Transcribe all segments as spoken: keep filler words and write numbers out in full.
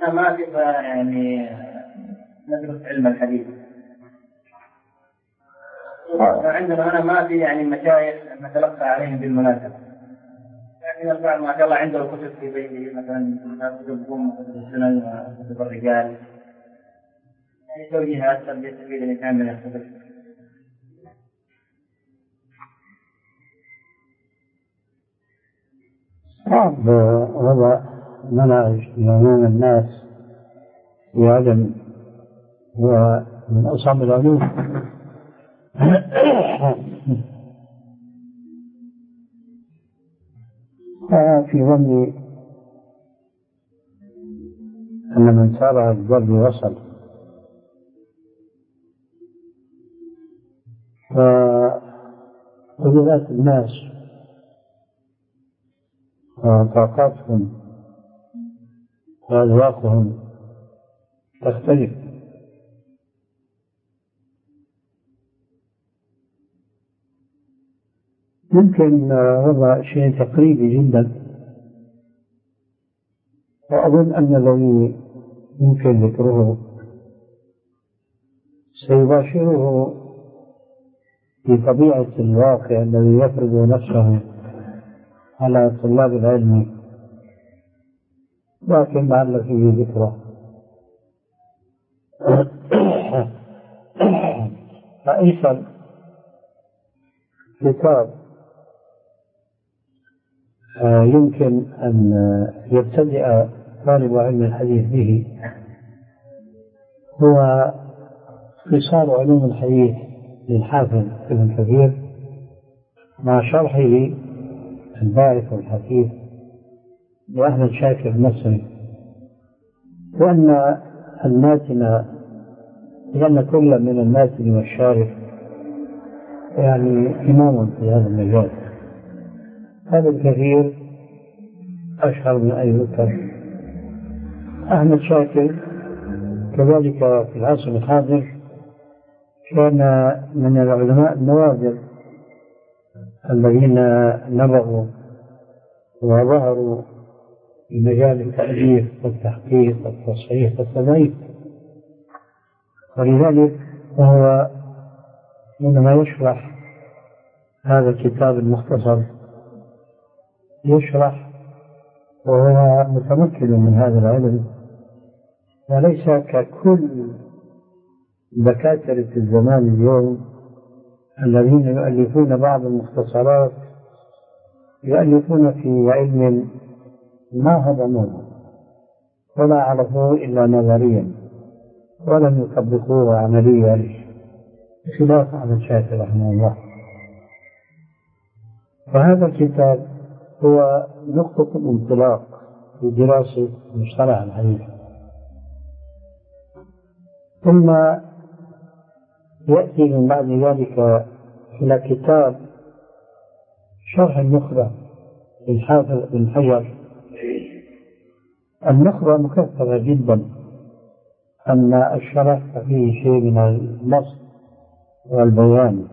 أنا ما أعرف يعني ندرس علم الحديث. عندنا أنا ما في يعني مشايخ نتلقى عليهم بالمناسبة، لكن البعض ما شاء الله عنده كتب في بيته مثلا كتب أم كتب السنن وكتب الرجال، يعني توجيهات يستفيد الإنسان من الكتب. صعب وضع منهج لعموم الناس في علم هو من أصعب العلوم. في ظني أن من سار الدرب وصل، فقدرات الناس وطاقاتهم وأذواقهم تختلف. يمكن وضع شيء تقريبي جدا، وأظن أن الذي يمكن ذكره سيباشره في طبيعة الواقع الذي يفرض نفسه على طلاب العلم، لكن لعل فيه ذكره. فأيسر كتاب يمكن أن يبتدئ طالب علم الحديث به هو اختصار علوم الحديث للحافظ ابن كثير مع شرحه الباعث والحثيث لأحمد شاكر المصري، لأن الماتن لأن كل من الماتن والشارح يعني إمام في هذا المجال. هذا الكثير أشهر من أي ذكر. أحمد شاكر كذلك في العصر الحاضر كان من العلماء النوادر الذين نبغوا وظهروا في مجال التأليف والتحقيق والتصحيح والتضعيف، ولذلك وهو حينما يشرح هذا الكتاب المختصر يشرح وهو متمكن من هذا العلم، وليس ككل دكاترة الزمان اليوم الذين يؤلفون بعض المختصرات يؤلفون في علم ما هضموه ولا عرفوه إلا نظريا ولم يطبقوه عمليا، خلاف أحمد شاكر رحمه الله. فهذا الكتاب هو نقطة الانطلاق في دراسة مصطلح الحديث، ثم يأتي من بعد ذلك إلى كتاب شرح النخبة للحافظ بن حجر. النخبة مكثرة جدا، أن الشرح فيه شيء من النص والبيان،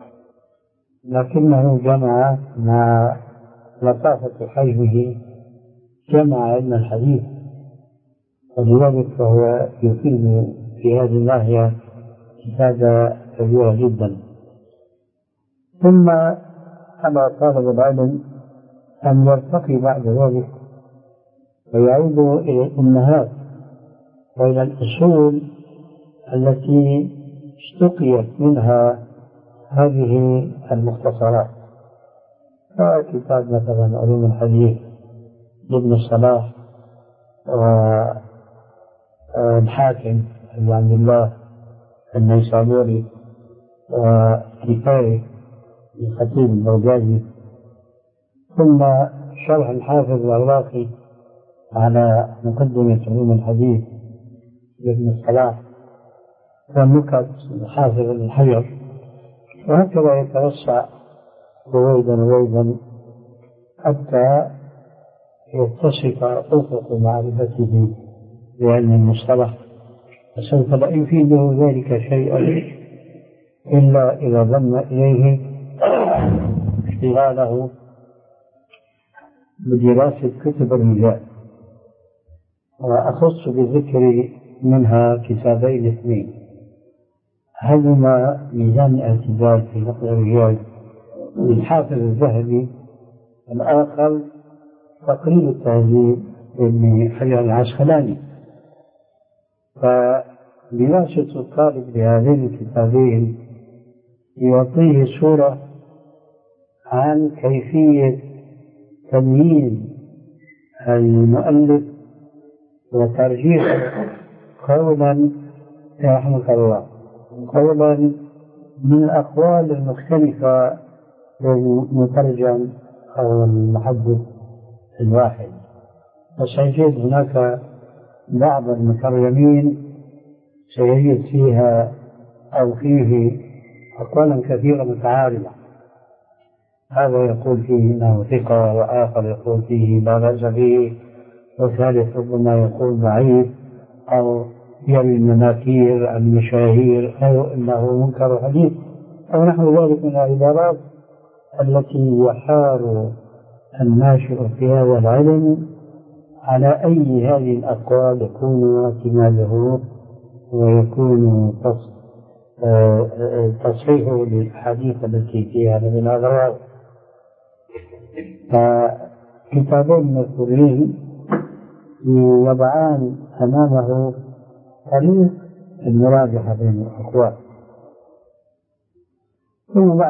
لكنه جمع مع لطافة حجمه جمع علم الحديث، ولذلك فهو يفيد في هذه الناحية إفادة كبيرة جدا. ثم على طالب العلم أن يرتقي بعد ذلك ويعود إلى الأمهات وإلى الأصول التي اشتقيت منها هذه المختصرات، كتاب مثلا علوم الحديث لابن الصلاح والحاكم أبي عبد الله النيسابوري وكفاية الخطيب البغدادي، ثم شرح الحافظ العراقي على مقدمة علوم الحديث لابن الصلاح، والنكت الحافظ ابن حجر، وهكذا يتوسع رويدا رويدا حتى يتصف أفق معرفته بعلم المصطلح، فسوف لا يفيده ذلك شيئا إلا إذا ضم إليه اشتغاله بدراسة كتب الرجال. وأخص بذكر منها كتابين اثنين هذهما ميزان الاعتدال في نقل الرجال للحافظ الذهبي، الآخر تقريب التهذيب لابن حجر العسقلاني. فدراسة الطالب لهذين الكتابين يعطيه صورة عن كيفية تمييز المؤلف وترجيح قولا رحمه الله قولا من الأقوال المختلفة للمترجم أو المحدث الواحد. وسيجد هناك بعض المترجمين سيجد فيها أو فيه أقوالا كثيرة متعارضة، هذا يقول فيه إنه ثقة وآخر يقول فيه لا بأس به وثالث ربما يقول ضعيف أو يروي المناكير عن المشاهير أو إنه منكر حديث أو نحو ذلك من العبارات التي يحار الناشئ في هذا العلم على أي هذه الأقوال يكون اعتماده ويكون تصحيحه للحديث التي فيها من الأغراض. فكتابين مذكورين يضعان أمامه طريق المراجعة بين الأقوال. ثم بعد